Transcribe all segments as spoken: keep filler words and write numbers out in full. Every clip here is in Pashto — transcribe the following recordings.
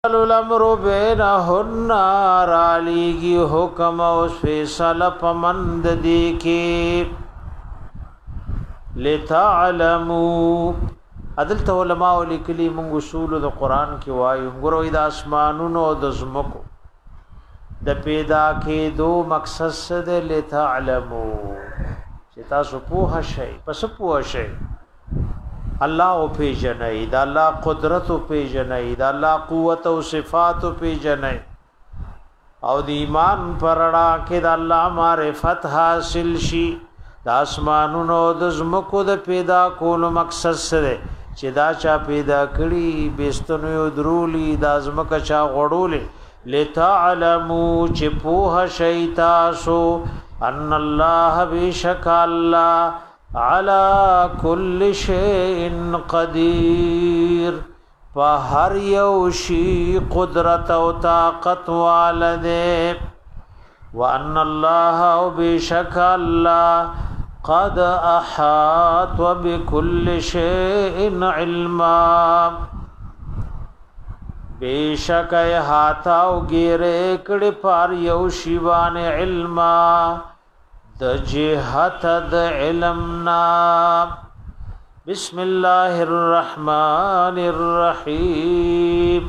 الامر بینهن رالیگی حکم او فیصل پمند دیکی لتعلمو عدلت علماء لکلی منگ اصول دا قرآن کی وایو گروی دا اسمانونو دا زمکو دا پیدا کی دو مقصد سد لتعلمو چتا سو پوها شئی پس پوها شئی الله او پی جنئی دا الله قدرت او پی جنئی دا الله قوت او صفات او پی جنئی او دی ایمان پرڑا کې دا الله معرفت حاصل شي دا اسمانونو د زمکو د پیدا کولو مقصد سره چې دا چا پیدا کړي بيستنو درولی دا زمکه چا غړولې لتعلموا چې پوها شیتاسو ان الله بشک الله على كل شيء قدير فهر يوشي قدرت او طاقت والده وان الله بشك الله قد احاط بكل شيء علما بشك احاط او غيره کړي پر يوشي باندې علما د جهت د علمنا بسم الله الرحمن الرحیم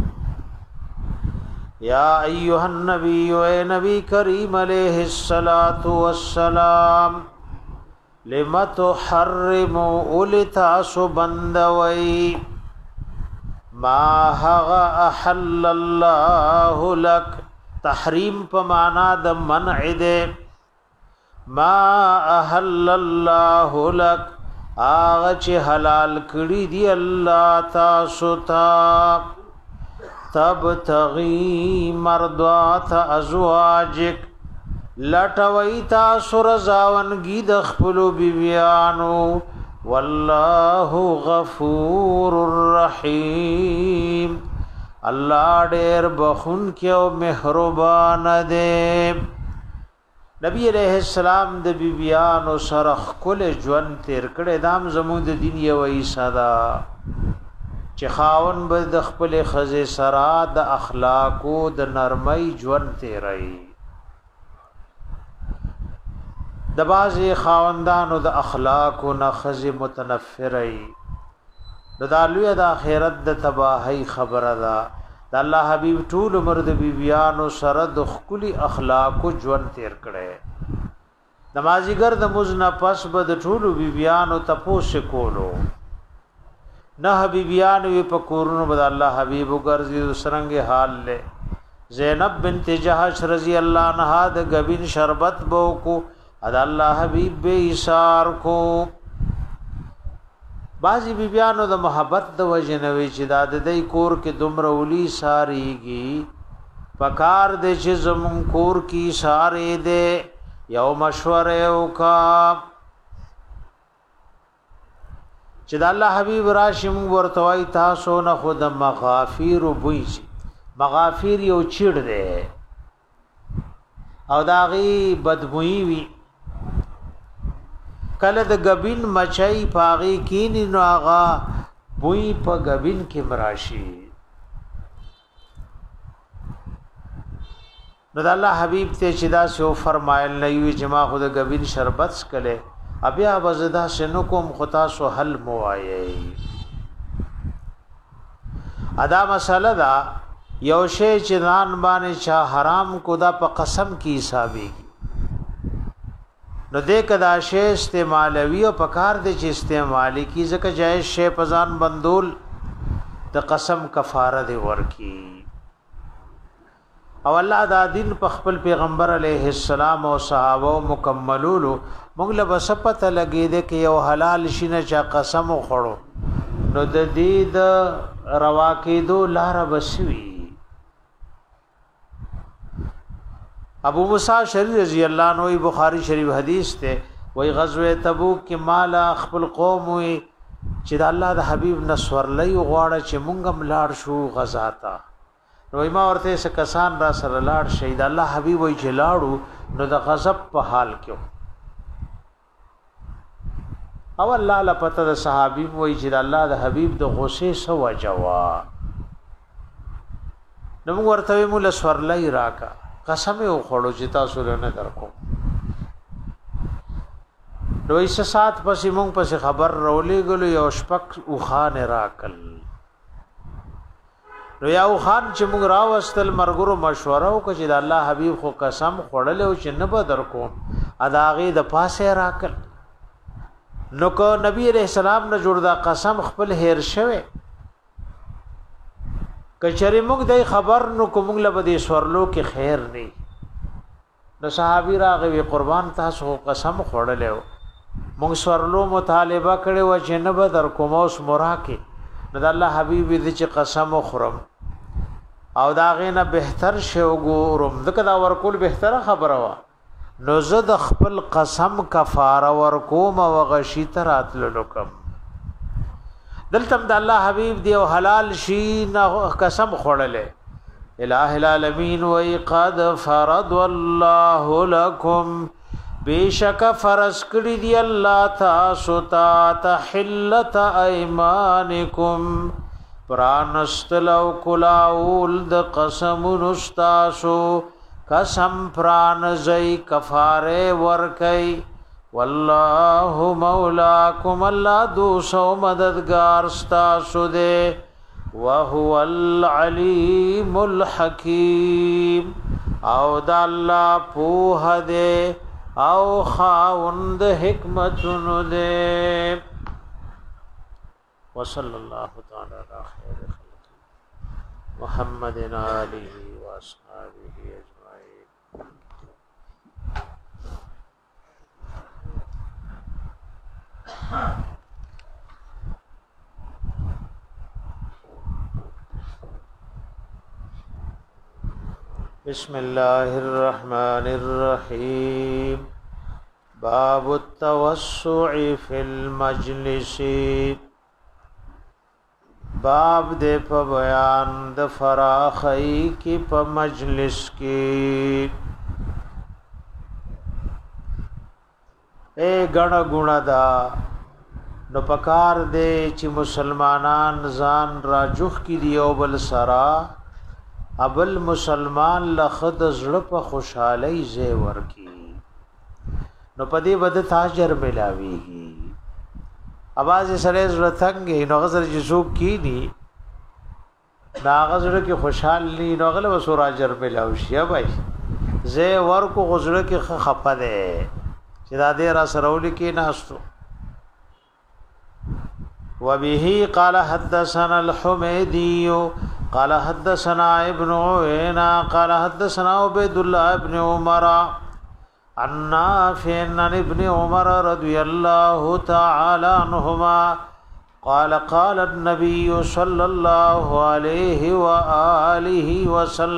یا ایها النبی اے نبی کریم علیہ الصلوۃ والسلام لما تحرم اولتاس بندوی ما هغ احل الله لك تحریم په معنا د منع ده ما احل الله لك آغا چه حلال کړي دی الله تاسو ته تبتغي مرضات ازواجک لټوي تاسو رضاونګي د خپل بیبيانو والله غفور رحیم الله ډېر بخون کې او مهربان دی نبی علیہ السلام د بیبیانو سره خپل ژوند تیر کړي دام زموږ د دین یو ایسادا چې خاون به د خپل خزه سره د اخلاق او د نرمۍ ژوند تیرای د بازي خاوندانو د اخلاق او نه خزه متنفرای د دالوی د اخرت د تباہی خبره ده د الله حبیب ټول عمر د بیبیانو سره د خولي اخلاق او ژوند تیر کړي نمازیګر د مزنا پس به د ټول بیبیانو تپوس کولو نه حبیبیانو په کورونو بد الله حبیب ګرځي سرنګ حال له زینب بنت جحش رضی الله عنها د غبین شربت بو کو د الله حبیب به ایثار کو بعضی بیبیانو د محبت د وجنوي چې د دې کور کې دومره ولي ساريږي پکار د چې زمون کور کې ساري دې یو مشوره وکا چې د الله حبيب راشم ورتوي تاسو نه خود مغافیر وبوي مغافیر یو چیړ دې او داغي بدبوئی وی کله د غبین مچای پاغي کین نو آغا بوئی په غبین کې مراشي نو د الله حبیب ته چې دا سو فرمایل نه یو جما خود غبین شربت کله ابیا وزدا شنو کوم خطا سو حل موایي ادا مسله دا یو شی چې ځان باندې چا حرام کو دا په قسم کې حسابي نو دې کدا شی استعمالوي او پکار دې چې استعمالي کی ځکه جایز شی پزان بندول د قسم کفاره دې ورکی او الله دا دین په خپل پیغمبر علیه السلام او صحابه مکملولو موږ له بسپته لګې دې کې یو حلال شینه چا قسم خوړو نو د دې د روا کېدو لار بسوي ابو موسی شری رضی الله عنه بخاری شریف حدیث ته وای غزوه تبوک کې مال خپل قوم وي چې د الله د حبیب نسور لای غواړه چې مونږم لاړ شو غزا تا نو ما ورته څه کسان را سره لاړ شهید الله حبیب وای چې لاړو نو د غضب په حال کې او الله لا پته د صحابي وای چې الله د حبيب د غصه سو جوا نو موږ ورته موږ لسورلای راکا قسم یو خړو چې تاسو نه درکو نو ایسه سات پسې موږ پسې خبر رولې غلو یو شپک او خان راکل نو یو خان چې موږ راوستل مرګرو مشوره وکړه چې د الله حبیب خو قسم خړل او چې نه به درکو اداغه د پاسه راکل نو کو نبی رحم السلام نه جوړ دا قسم خپل هیر شوه کچری موږ د خبر نو کوم له بده سورلو کې خیر نه نو صحابي راغوي قربان تاسو قسم خړلې موږ سورلو مطالبه کړي و چې نه به در کوم اوس مراکه نو د الله حبيب دې چې قسم خورم او دا غینه بهتر شو ګورم ځکه دا ورکول بهتره خبره وا نو زه د خپل قسم کفاره ورکوم او غشي ترات لکم دلته د الله حبيب دی او حلال شي نه قسم خړلې الہ العالمین و قد فرض الله لكم بیشک فرض کړی دی الله تاسو ته تحلت ایمانکم پرانستلو کلاول د قسم نستاسو قسم پران زئی کفاره ورکئی والله مولاکم الله دوسو مددگار ستاسو دے وهو العلیم الحکیم او د الله په دے او خاوند حکمتون دے وصلی الله تعالی علی خیر خلق محمد علیه و اصحابہ اجمعین بسم الله الرحمن الرحیم باب التوسع فی المجلس باب دے په بیان د فراخی کی په مجلس کی اے غنا غنا دا نو پکار دے چې مسلمانان ځان راجخ کی دیو بل سرا ابل مسلمان لخد زړه په خوشحالی زی ورکی نو پدی بد تاجر ملاویږي اواز سره زړه څنګه نو غزر جسوب کی ني دا غزر کې خوشحال ني نو غل وسور اجر ملاوي بھائی زی ورکو غزر کې خفه ده چې دا دې را سرول کې ناستو وبه قال حدثنا الحميدي قال حدثنا ابن عيينة قال حدثنا عبد الله ابن عمر عن نافع عن ابن عمر رضي الله تعالى عنهما قال قال النبي صلى الله عليه وآله وسلم